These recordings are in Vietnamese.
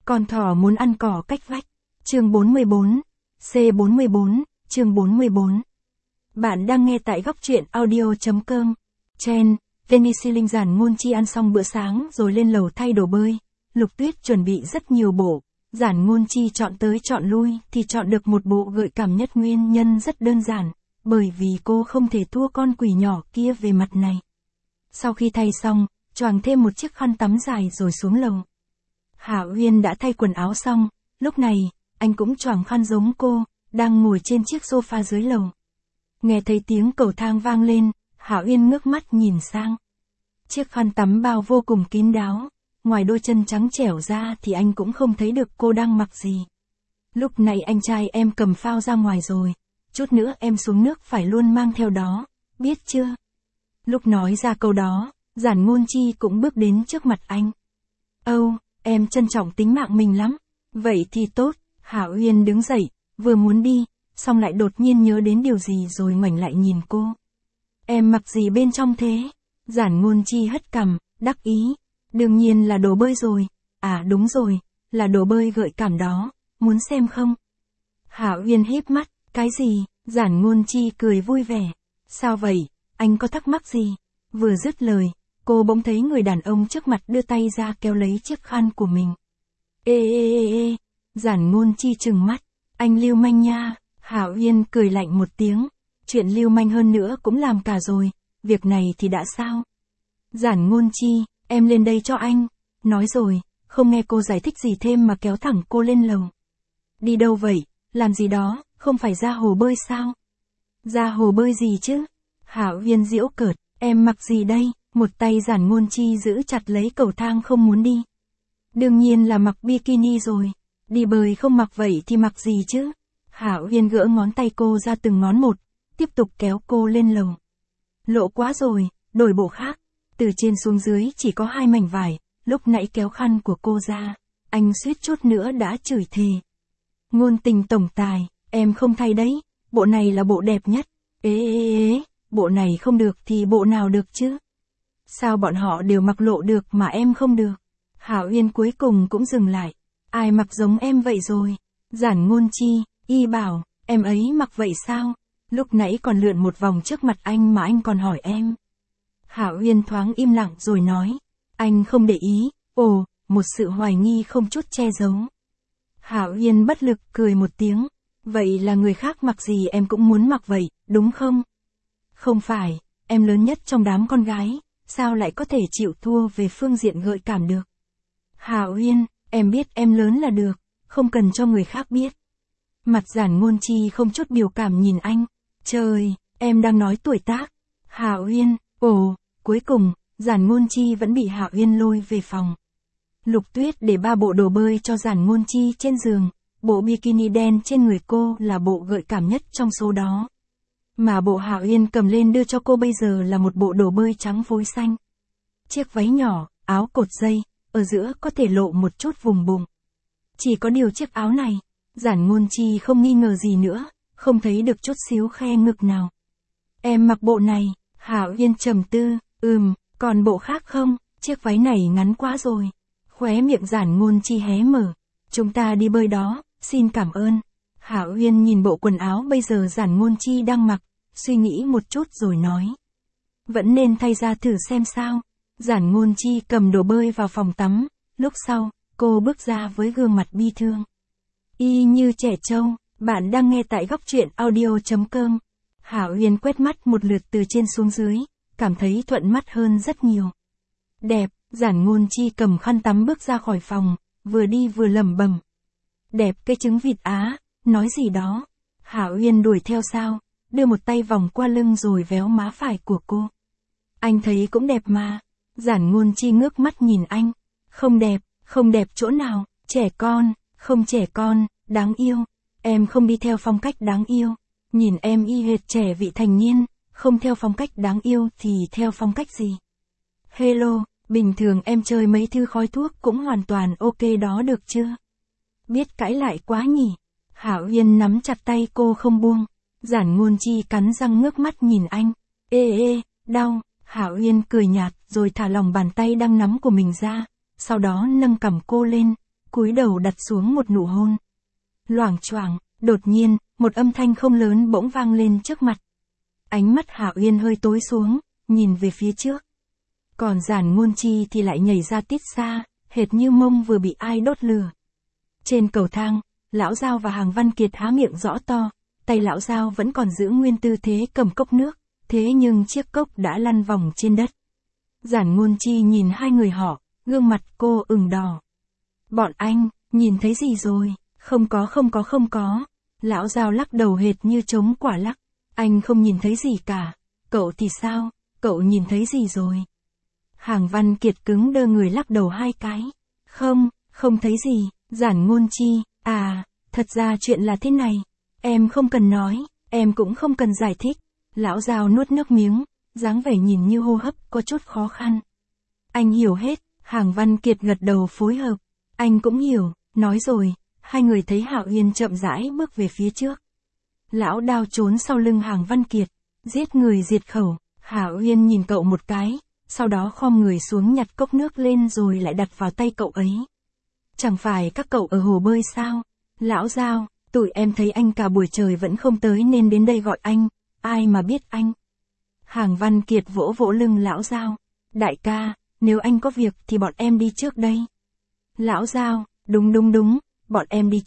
Con thỏ muốn ăn cỏ cách vách. Chương 44. C44, chương 44. Bạn đang nghe tại góc truyện audio.com. Chen, Penicillin Giản Ngôn Chi ăn xong bữa sáng rồi lên lầu thay đồ bơi. Lục Tuyết chuẩn bị rất nhiều bộ. Giản Ngôn Chi chọn tới chọn lui thì chọn được một bộ gợi cảm nhất, nguyên nhân rất đơn giản. Bởi vì cô không thể thua con quỷ nhỏ kia về mặt này. Sau khi thay xong, choàng thêm một chiếc khăn tắm dài rồi xuống lầu. Hạ Uyên đã thay quần áo xong, lúc này, anh cũng choàng khăn giống cô, đang ngồi trên chiếc sofa dưới lầu. Nghe thấy tiếng cầu thang vang lên, Hạ Uyên ngước mắt nhìn sang. Chiếc khăn tắm bao vô cùng kín đáo, ngoài đôi chân trắng trẻo ra thì anh cũng không thấy được cô đang mặc gì. Lúc này anh trai em cầm phao ra ngoài rồi, chút nữa em xuống nước phải luôn mang theo đó, biết chưa? Lúc nói ra câu đó, Giản Ngôn Chi cũng bước đến trước mặt anh. Âu, em trân trọng tính mạng mình lắm. Vậy thì tốt. Hạ Uyên đứng dậy, vừa muốn đi, xong lại đột nhiên nhớ đến điều gì rồi ngoảnh lại nhìn cô. Em mặc gì bên trong thế? Giản Ngôn Chi hất cằm, đắc ý. Đương nhiên là đồ bơi rồi. À đúng rồi, là đồ bơi gợi cảm đó, muốn xem không? Hạ Uyên híp mắt, cái gì? Giản Ngôn Chi cười vui vẻ. Sao vậy, anh có thắc mắc gì? Vừa dứt lời, cô bỗng thấy người đàn ông trước mặt đưa tay ra kéo lấy chiếc khăn của mình. Ê. Giản Ngôn Chi trừng mắt. Anh lưu manh nha. Hạ Uyên cười lạnh một tiếng. Chuyện lưu manh hơn nữa cũng làm cả rồi. Việc này thì đã sao? Giản Ngôn Chi, em lên đây cho anh. Nói rồi, không nghe cô giải thích gì thêm mà kéo thẳng cô lên lầu. Đi đâu vậy? Làm gì đó? Không phải ra hồ bơi sao? Ra hồ bơi gì chứ? Hạ Uyên giễu cợt. Em mặc gì đây? Một tay Giản Ngôn Chi giữ chặt lấy cầu thang không muốn đi. Đương nhiên là mặc bikini rồi. Đi bơi không mặc vậy thì mặc gì chứ? Hạ Uyên gỡ ngón tay cô ra từng ngón một, tiếp tục kéo cô lên lầu. Lộ quá rồi, đổi bộ khác. Từ trên xuống dưới chỉ có 2 mảnh vải, lúc nãy kéo khăn của cô ra. Anh suýt chút nữa đã chửi thề. Ngôn tình tổng tài, em không thay đấy, bộ này là bộ đẹp nhất. Ê, bộ này không được thì bộ nào được chứ? Sao bọn họ đều mặc lộ được mà em không được? Hạ Uyên cuối cùng cũng dừng lại. Ai mặc giống em vậy rồi? Giản Ngôn Chi, y bảo, em ấy mặc vậy sao? Lúc nãy còn lượn một vòng trước mặt anh mà anh còn hỏi em. Hạ Uyên thoáng im lặng rồi nói. Anh không để ý, ồ, một sự hoài nghi không chút che giấu. Hạ Uyên bất lực cười một tiếng. Vậy là người khác mặc gì em cũng muốn mặc vậy, đúng không? Không phải, em lớn nhất trong đám con gái, sao lại có thể chịu thua về phương diện gợi cảm được? Hạ Uyên, em biết em lớn là được, không cần cho người khác biết. Mặt Giản Ngôn Chi không chút biểu cảm nhìn anh. Trời, em đang nói tuổi tác. Hạ Uyên, ồ, cuối cùng, Giản Ngôn Chi vẫn bị Hạ Uyên lôi về phòng. Lục Tuyết để 3 bộ đồ bơi cho Giản Ngôn Chi trên giường, bộ bikini đen trên người cô là bộ gợi cảm nhất trong số đó. Mà bộ Hạ Uyên cầm lên đưa cho cô bây giờ là một bộ đồ bơi trắng phối xanh. Chiếc váy nhỏ, áo cột dây, ở giữa có thể lộ một chút vùng bụng. Chỉ có điều chiếc áo này, Giản Ngôn Chi không nghi ngờ gì nữa, không thấy được chút xíu khe ngực nào. Em mặc bộ này, Hạ Uyên trầm tư, còn bộ khác không, chiếc váy này ngắn quá rồi. Khóe miệng Giản Ngôn Chi hé mở. Chúng ta đi bơi đó, xin cảm ơn. Hạ Uyên nhìn bộ quần áo bây giờ Giản Ngôn Chi đang mặc, suy nghĩ một chút rồi nói. Vẫn nên thay ra thử xem sao. Giản Ngôn Chi cầm đồ bơi vào phòng tắm, lúc sau, cô bước ra với gương mặt bi thương. Y như trẻ trâu, bạn đang nghe tại góc truyện audio.com. Hạ Uyên quét mắt một lượt từ trên xuống dưới, cảm thấy thuận mắt hơn rất nhiều. Đẹp, Giản Ngôn Chi cầm khăn tắm bước ra khỏi phòng, vừa đi vừa lẩm bẩm. Đẹp cái trứng vịt Á, nói gì đó. Hạ Uyên đuổi theo sau, đưa một tay vòng qua lưng rồi véo má phải của cô. Anh thấy cũng đẹp mà. Giản Ngôn Chi ngước mắt nhìn anh. Không đẹp chỗ nào, trẻ con, không trẻ con, đáng yêu. Em không đi theo phong cách đáng yêu. Nhìn em y hệt trẻ vị thành niên, không theo phong cách đáng yêu thì theo phong cách gì? Hello, bình thường em chơi mấy thứ khói thuốc cũng hoàn toàn ok đó được chưa? Biết cãi lại quá nhỉ? Hạ Uyên nắm chặt tay cô không buông. Giản Ngôn Chi cắn răng ngước mắt nhìn anh. Ê, đau. Hạ Uyên cười nhạt rồi thả lỏng bàn tay đang nắm của mình ra, sau đó nâng cằm cô lên, cúi đầu đặt xuống một nụ hôn. Loảng choảng, đột nhiên, một âm thanh không lớn bỗng vang lên trước mặt. Ánh mắt Hạo Uyên hơi tối xuống, nhìn về phía trước. Còn Giản Ngôn Chi thì lại nhảy ra tít xa, hệt như mông vừa bị ai đốt lửa. Trên cầu thang, Lão Giao và Hàng Văn Kiệt há miệng rõ to, tay Lão Giao vẫn còn giữ nguyên tư thế cầm cốc nước, thế nhưng chiếc cốc đã lăn vòng trên đất. Giản Ngôn Chi nhìn hai người họ, gương mặt cô ửng đỏ. Bọn anh, nhìn thấy gì rồi? Không có. Lão Giao lắc đầu hệt như trống quả lắc. Anh không nhìn thấy gì cả. Cậu thì sao? Cậu nhìn thấy gì rồi? Hàng Văn Kiệt cứng đơ người lắc đầu hai cái. Không thấy gì. Giản Ngôn Chi, thật ra chuyện là thế này. Em không cần nói, em cũng không cần giải thích. Lão Giao nuốt nước miếng, dáng vẻ nhìn như hô hấp có chút khó khăn. Anh hiểu hết. Hàng Văn Kiệt gật đầu phối hợp. Anh cũng hiểu, nói rồi. Hai người thấy Hạo Uyên chậm rãi bước về phía trước. Lão Đao trốn sau lưng Hàng Văn Kiệt, giết người diệt khẩu. Hạo Uyên nhìn cậu một cái, sau đó khom người xuống nhặt cốc nước lên rồi lại đặt vào tay cậu ấy. Chẳng phải các cậu ở hồ bơi sao? Lão Giao, tụi em thấy anh cả buổi trời vẫn không tới nên đến đây gọi anh, ai mà biết anh. Hàng Văn Kiệt vỗ vỗ lưng Lão Giao. Đại ca, nếu anh có việc thì bọn em đi trước đây. Lão Giao, đúng, bọn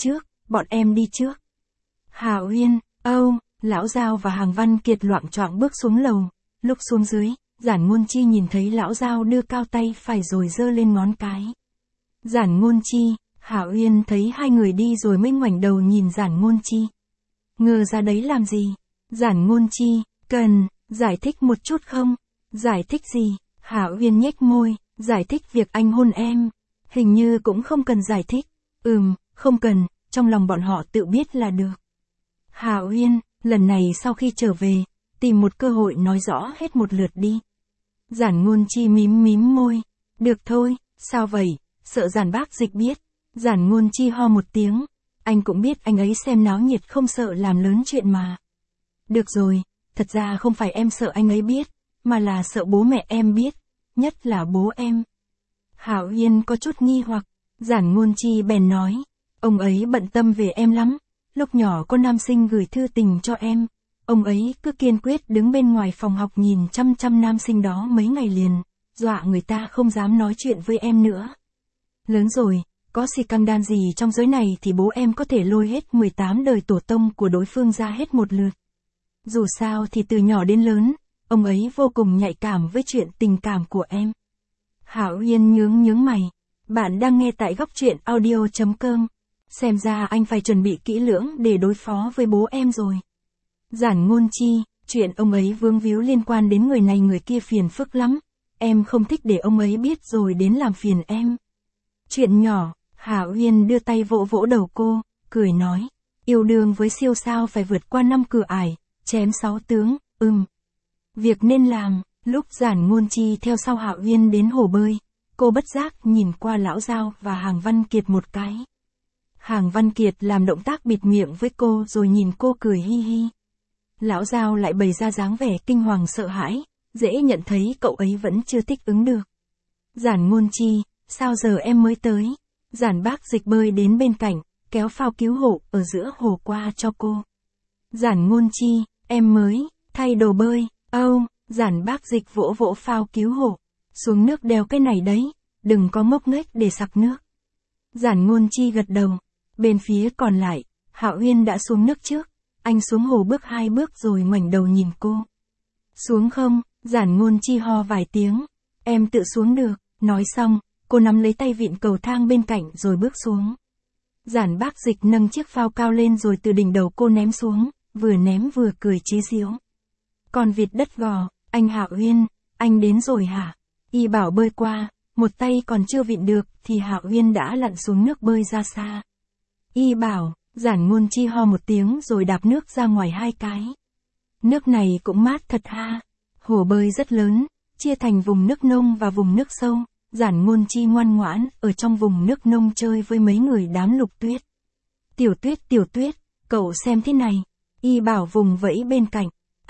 em đi trước. Hạo Uyên, Lão Giao và Hàng Văn Kiệt loạng choạng bước xuống lầu. Lúc xuống dưới, Giản Ngôn Chi nhìn thấy Lão Giao đưa cao tay phải rồi giơ lên ngón cái. Giản Ngôn Chi, Hạo Uyên thấy hai người đi rồi mới ngoảnh đầu nhìn Giản Ngôn Chi. Ngờ ra đấy làm gì? Giản Ngôn Chi, cần giải thích một chút không? Giải thích gì? Hạo Uyên nhếch môi, giải thích việc anh hôn em. Hình như cũng không cần giải thích. Không cần, trong lòng bọn họ tự biết là được. Hạo Uyên, lần này sau khi trở về, tìm một cơ hội nói rõ hết một lượt đi. Giản Ngôn Chi mím môi. Được thôi, sao vậy, sợ Giản Bác Dịch biết. Giản Ngôn Chi ho một tiếng. Anh cũng biết anh ấy xem náo nhiệt không sợ làm lớn chuyện mà. Được rồi, thật ra không phải em sợ anh ấy biết, mà là sợ bố mẹ em biết, nhất là bố em. Hạo Uyên có chút nghi hoặc, Giản Ngôn Chi bèn nói, ông ấy bận tâm về em lắm, lúc nhỏ có nam sinh gửi thư tình cho em, ông ấy cứ kiên quyết đứng bên ngoài phòng học nhìn chăm nam sinh đó mấy ngày liền, dọa người ta không dám nói chuyện với em nữa. Lớn rồi, có scandal gì trong giới này thì bố em có thể lôi hết 18 đời tổ tông của đối phương ra hết một lượt. Dù sao thì từ nhỏ đến lớn, ông ấy vô cùng nhạy cảm với chuyện tình cảm của em. Hạo Uyên nhướng mày. Bạn đang nghe tại góc truyện audio.com. Xem ra anh phải chuẩn bị kỹ lưỡng để đối phó với bố em rồi. Giản Ngôn Chi, chuyện ông ấy vướng víu liên quan đến người này người kia phiền phức lắm. Em không thích để ông ấy biết rồi đến làm phiền em. Chuyện nhỏ, Hạo Uyên đưa tay vỗ vỗ đầu cô, cười nói. Yêu đương với siêu sao phải vượt qua 5 cửa ải, chém 6 tướng, Việc nên làm, lúc Giản Ngôn Chi theo sau Hạo Uyên đến hồ bơi, cô bất giác nhìn qua Lão Giao và Hàng Văn Kiệt một cái. Hàng Văn Kiệt làm động tác bịt miệng với cô rồi nhìn cô cười hi hi. Lão Giao lại bày ra dáng vẻ kinh hoàng sợ hãi, dễ nhận thấy cậu ấy vẫn chưa thích ứng được. Giản Ngôn Chi, sao giờ em mới tới? Giản Bác Dịch bơi đến bên cạnh, kéo phao cứu hộ ở giữa hồ qua cho cô. Giản Ngôn Chi, em mới thay đồ bơi. Giản Bác Dịch vỗ vỗ phao cứu hộ. Xuống nước đeo cái này đấy, đừng có ngốc nghếch để sặc nước. Giản Ngôn Chi gật đầu. Bên phía còn lại, Hạo Uyên đã xuống nước trước. Anh xuống hồ bước 2 bước rồi ngoảnh đầu nhìn cô. Xuống không? Giản Ngôn Chi ho vài tiếng. Em tự xuống được. Nói xong, cô nắm lấy tay vịn cầu thang bên cạnh rồi bước xuống. Giản Bác Dịch nâng chiếc phao cao lên rồi từ đỉnh đầu cô ném xuống, vừa ném vừa cười chế giễu. Con vịt đất gò, anh Hạo Uyên, anh đến rồi hả? Y bảo bơi qua, một tay còn chưa vịn được thì Hạo Uyên đã lặn xuống nước bơi ra xa. Y bảo, Giản Ngôn Chi ho một tiếng rồi đạp nước ra ngoài 2 cái. Nước này cũng mát thật ha. Hồ bơi rất lớn, chia thành vùng nước nông và vùng nước sâu. Giản Ngôn Chi ngoan ngoãn ở trong vùng nước nông chơi với mấy người đám Lục Tuyết. Tiểu Tuyết, cậu xem thế này. Y bảo vùng vẫy bên cạnh.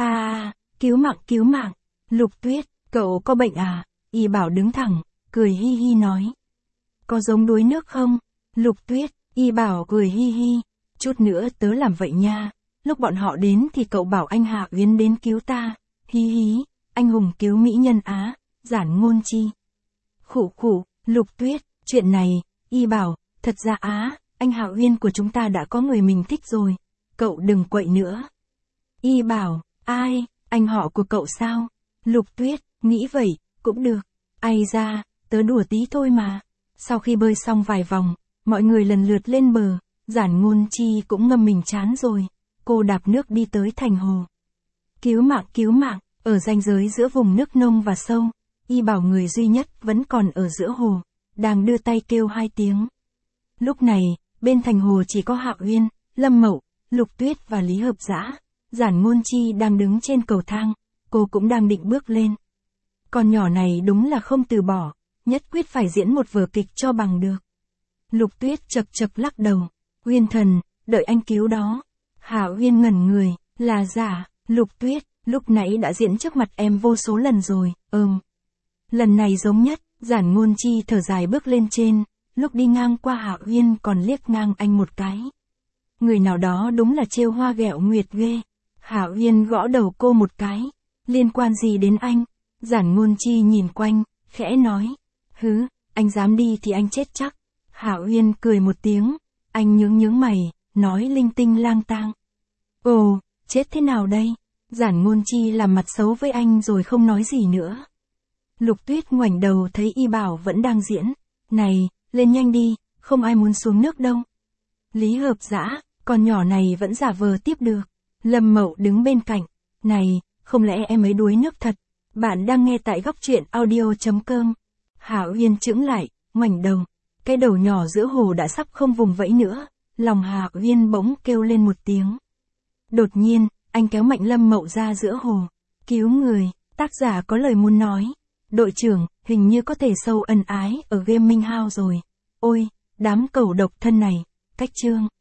Cứu mạng. Lục Tuyết, cậu có bệnh à? Y bảo đứng thẳng, cười hi hi nói. Có giống đuối nước không? Lục Tuyết, Y Bảo cười hi hi. Chút nữa tớ làm vậy nha. Lúc bọn họ đến thì cậu bảo anh Hạ Uyên đến cứu ta. Hí hí, anh hùng cứu mỹ nhân á, Giản Ngôn Chi. Khụ khụ, Lục Tuyết, chuyện này, Y Bảo, thật ra á, anh Hạ Uyên của chúng ta đã có người mình thích rồi. Cậu đừng quậy nữa. Y Bảo, ai, anh họ của cậu sao? Lục Tuyết, nghĩ vậy, cũng được. Ai ra, tớ đùa tí thôi mà. Sau khi bơi xong vài vòng, mọi người lần lượt lên bờ, Giản Ngôn Chi cũng ngâm mình chán rồi. Cô đạp nước đi tới thành hồ. Cứu mạng, ở ranh giới giữa vùng nước nông và sâu, Y Bảo người duy nhất vẫn còn ở giữa hồ, đang đưa tay kêu 2 tiếng. Lúc này, bên thành hồ chỉ có Hạ Uyên, Lâm Mậu, Lục Tuyết và Lý Hợp Dã. Giản Ngôn Chi đang đứng trên cầu thang, cô cũng đang định bước lên. Con nhỏ này đúng là không từ bỏ, nhất quyết phải diễn một vở kịch cho bằng được. Lục Tuyết chật chật lắc đầu. Uyên thần, đợi anh cứu đó. Hạ Uyên ngẩn người, là giả, Lục Tuyết, lúc nãy đã diễn trước mặt em vô số lần rồi, Lần này giống nhất, Giản Ngôn Chi thở dài bước lên trên, lúc đi ngang qua Hạ Uyên còn liếc ngang anh một cái. Người nào đó đúng là trêu hoa ghẹo nguyệt ghê. Hạ Uyên gõ đầu cô một cái. Liên quan gì đến anh? Giản Ngôn Chi nhìn quanh, khẽ nói. Hứ, anh dám đi thì anh chết chắc. Hạ Uyên cười một tiếng. Anh nhướng mày, nói linh tinh lang tang. Ồ, chết thế nào đây? Giản Ngôn Chi làm mặt xấu với anh rồi không nói gì nữa. Lục Tuyết ngoảnh đầu thấy Y Bảo vẫn đang diễn. Này, lên nhanh đi, không ai muốn xuống nước đâu. Lý Hợp Dã, con nhỏ này vẫn giả vờ tiếp được. Lâm Mậu đứng bên cạnh. Này, không lẽ em ấy đuối nước thật? Bạn đang nghe tại góc truyện audio.com. Hạ Uyên chững lại, ngoảnh đầu. Cái đầu nhỏ giữa hồ đã sắp không vùng vẫy nữa. Lòng Hạ Uyên bỗng kêu lên một tiếng. Đột nhiên, anh kéo mạnh Lâm Mậu ra giữa hồ. Cứu người, tác giả có lời muốn nói. Đội trưởng, hình như có thể sâu ân ái ở Gaming House rồi. Ôi, đám cẩu độc thân này, cách chương.